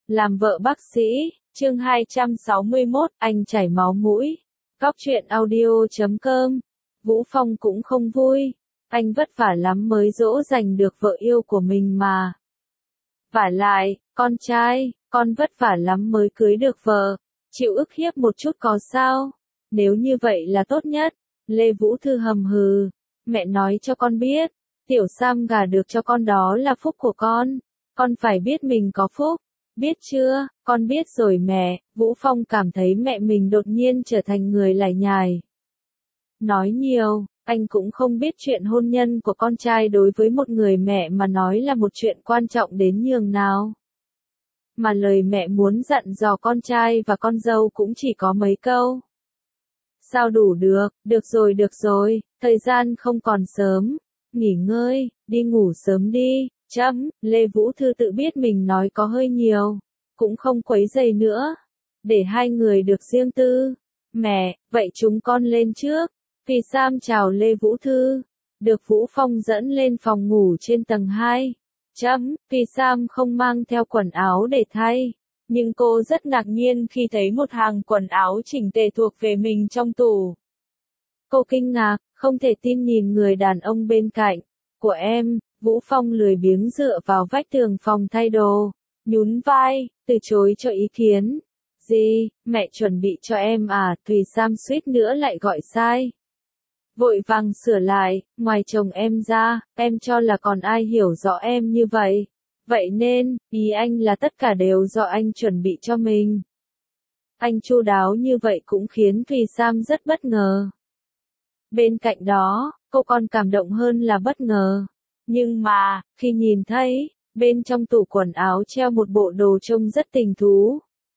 Làm vợ bác sĩ, chương 261, anh chảy máu mũi. Góc truyện audio.com. Vũ Phong cũng không vui. Anh vất vả lắm mới dỗ dành được vợ yêu của mình mà. Vả lại, con trai, con vất vả lắm mới cưới được vợ. Chịu ức hiếp một chút có sao? Nếu như vậy là tốt nhất. Lê Vũ Thư hầm hừ. Mẹ nói cho con biết. Tiểu Sam gả được cho con đó là phúc của con. Con phải biết mình có phúc. Biết chưa, con biết rồi mẹ. Vũ Phong cảm thấy mẹ mình đột nhiên trở thành người lải nhải. Nói nhiều, anh cũng không biết chuyện hôn nhân của con trai đối với một người mẹ mà nói là một chuyện quan trọng đến nhường nào. Mà lời mẹ muốn dặn dò con trai và con dâu cũng chỉ có mấy câu. Sao đủ được rồi, thời gian không còn sớm. Nghỉ ngơi, đi ngủ sớm đi. Lê Vũ Thư tự biết mình nói có hơi nhiều, cũng không quấy rầy nữa, để hai người được riêng tư. Mẹ, vậy chúng con lên trước. Phi Sam chào Lê Vũ Thư, được Vũ Phong dẫn lên phòng ngủ trên tầng 2. Phi Sam không mang theo quần áo để thay, nhưng cô rất ngạc nhiên khi thấy một hàng quần áo chỉnh tề thuộc về mình trong tủ. Cô kinh ngạc, không thể tin nhìn người đàn ông bên cạnh. Của em. Vũ Phong lười biếng dựa vào vách tường phòng thay đồ, nhún vai, từ chối cho ý kiến. Gì, mẹ chuẩn bị cho em à? Thùy Sam suýt nữa lại gọi sai. Vội vàng sửa lại, ngoài chồng em ra, em cho là còn ai hiểu rõ em như vậy. Vậy nên, ý anh là tất cả đều do anh chuẩn bị cho mình. Anh chu đáo như vậy cũng khiến Thùy Sam rất bất ngờ. Bên cạnh đó, cô còn cảm động hơn là bất ngờ. Nhưng mà, khi nhìn thấy, bên trong tủ quần áo treo một bộ đồ trông rất tình thú.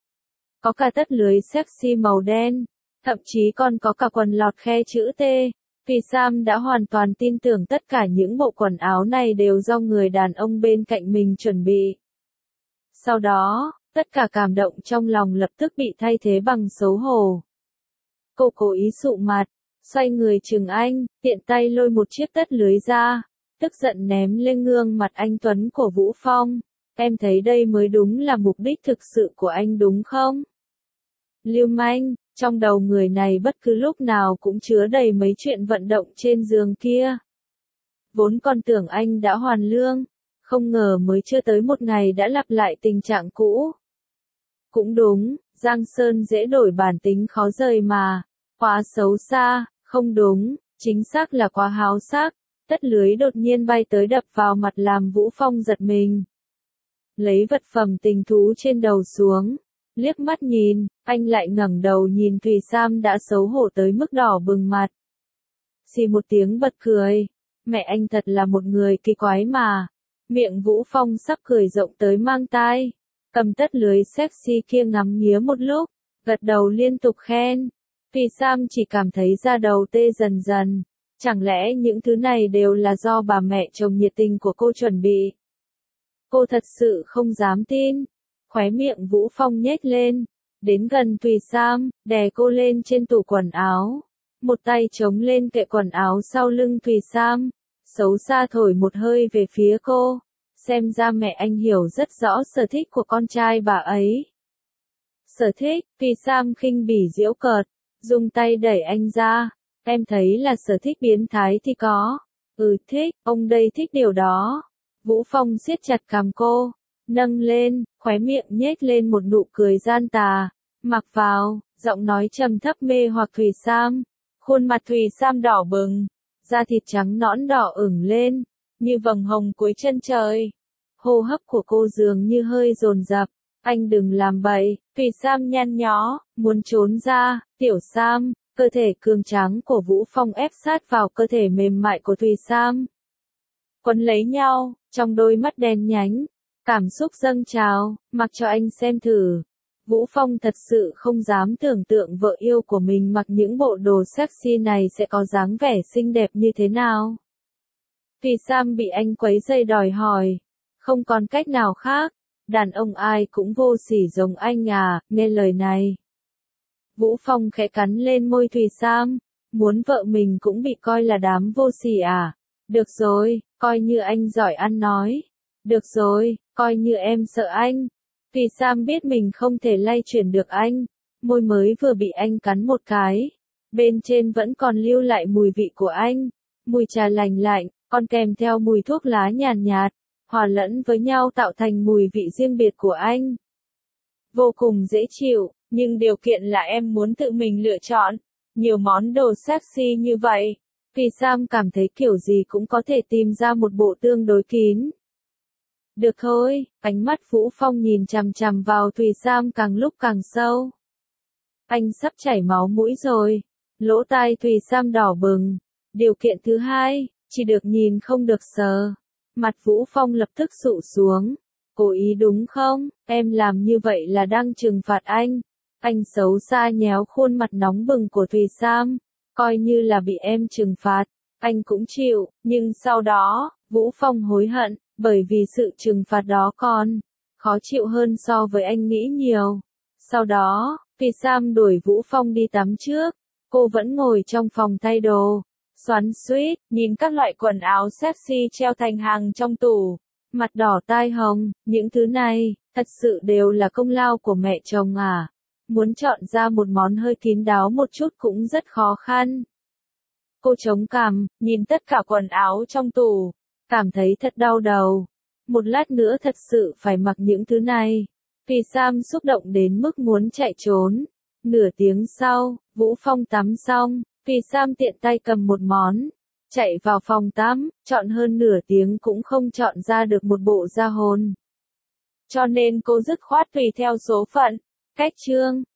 Có cả tất lưới sexy màu đen, thậm chí còn có cả quần lọt khe chữ T. Phi Sam đã hoàn toàn tin tưởng tất cả những bộ quần áo này đều do người đàn ông bên cạnh mình chuẩn bị. Sau đó, tất cả cảm động trong lòng lập tức bị thay thế bằng xấu hổ. Cô cố ý sụ mặt, xoay người chừng anh, tiện tay lôi một chiếc tất lưới ra. Tức giận ném lên gương mặt anh tuấn của Vũ Phong. Em thấy đây mới đúng là mục đích thực sự của anh đúng không? Lưu manh, trong đầu người này bất cứ lúc nào cũng chứa đầy mấy chuyện vận động trên giường kia. Vốn còn tưởng anh đã hoàn lương, không ngờ mới chưa tới một ngày đã lặp lại tình trạng cũ. Cũng đúng, Giang Sơn dễ đổi bản tính khó rời mà. Quá xấu xa, không đúng, chính xác là quá háo sắc. Tất lưới đột nhiên bay tới đập vào mặt làm Vũ Phong giật mình. Lấy vật phẩm tình thú trên đầu xuống, liếc mắt nhìn, anh lại ngẩng đầu nhìn Thùy Sam đã xấu hổ tới mức đỏ bừng mặt. Xì một tiếng bật cười, mẹ anh thật là một người kỳ quái mà. Miệng Vũ Phong sắp cười rộng tới mang tai, cầm tất lưới sexy kia ngắm nghía một lúc, gật đầu liên tục khen. Thùy Sam chỉ cảm thấy da đầu tê dần dần. Chẳng lẽ những thứ này đều là do bà mẹ chồng nhiệt tình của cô chuẩn bị? Cô thật sự không dám tin. Khóe miệng Vũ Phong nhếch lên, đến gần Thùy Sam, đè cô lên trên tủ quần áo. Một tay chống lên kệ quần áo sau lưng Thùy Sam, xấu xa thổi một hơi về phía cô. Xem ra mẹ anh hiểu rất rõ sở thích của con trai bà ấy. Sở thích, Thùy Sam khinh bỉ giễu cợt, dùng tay đẩy anh ra. Em thấy là sở thích biến thái thì có. Thích, ông đây thích điều đó. Vũ Phong siết chặt cằm cô, nâng lên, khóe miệng nhếch lên một nụ cười gian tà. Mặc vào, giọng nói trầm thấp mê hoặc Thùy Sam. Khuôn mặt Thùy Sam đỏ bừng, da thịt trắng nõn đỏ ửng lên, như vầng hồng cuối chân trời. Hô hấp của cô dường như hơi dồn dập. Anh đừng làm bậy. Thùy Sam nhăn nhó, muốn trốn ra. Tiểu Sam. Cơ thể cường tráng của Vũ Phong ép sát vào cơ thể mềm mại của Thùy Sam. Quấn lấy nhau, trong đôi mắt đen nhánh, cảm xúc dâng trào, mặc cho anh xem thử. Vũ Phong thật sự không dám tưởng tượng vợ yêu của mình mặc những bộ đồ sexy này sẽ có dáng vẻ xinh đẹp như thế nào. Thùy Sam bị anh quấy rầy đòi hỏi, không còn cách nào khác, đàn ông ai cũng vô sỉ giống anh à, nghe lời này. Vũ Phong khẽ cắn lên môi Thùy Sam, muốn vợ mình cũng bị coi là đám vô sỉ à? Được rồi, coi như anh giỏi ăn nói. Được rồi, coi như em sợ anh. Vì Sam biết mình không thể lay chuyển được anh, môi mới vừa bị anh cắn một cái. Bên trên vẫn còn lưu lại mùi vị của anh, mùi trà lành lạnh, còn kèm theo mùi thuốc lá nhàn nhạt, hòa lẫn với nhau tạo thành mùi vị riêng biệt của anh. Vô cùng dễ chịu, nhưng điều kiện là em muốn tự mình lựa chọn. Nhiều món đồ sexy như vậy, vì Sam cảm thấy kiểu gì cũng có thể tìm ra một bộ tương đối kín. Được thôi, ánh mắt Vũ Phong nhìn chằm chằm vào Thùy Sam càng lúc càng sâu. Anh sắp chảy máu mũi rồi. Lỗ tai Thùy Sam đỏ bừng. Điều kiện thứ hai, chỉ được nhìn không được sờ. Mặt Vũ Phong lập tức sụ xuống. Cố ý đúng không? Em làm như vậy là đang trừng phạt anh. Anh xấu xa nhéo khuôn mặt nóng bừng của Thùy Sam. Coi như là bị em trừng phạt, anh cũng chịu, nhưng sau đó, Vũ Phong hối hận, bởi vì sự trừng phạt đó còn khó chịu hơn so với anh nghĩ nhiều. Sau đó, Thùy Sam đuổi Vũ Phong đi tắm trước. Cô vẫn ngồi trong phòng thay đồ, xoắn xuýt, nhìn các loại quần áo sexy treo thành hàng trong tủ. Mặt đỏ tai hồng, những thứ này, thật sự đều là công lao của mẹ chồng à. Muốn chọn ra một món hơi kín đáo một chút cũng rất khó khăn. Cô chống cằm, nhìn tất cả quần áo trong tủ, cảm thấy thật đau đầu. Một lát nữa thật sự phải mặc những thứ này. Vì Sam xúc động đến mức muốn chạy trốn. Nửa tiếng sau, Vũ Phong tắm xong, Vì Sam tiện tay cầm một món, chạy vào phòng tắm, chọn hơn nửa tiếng cũng không chọn ra được một bộ da hồn. Cho nên cô dứt khoát tùy theo số phận. Cách chương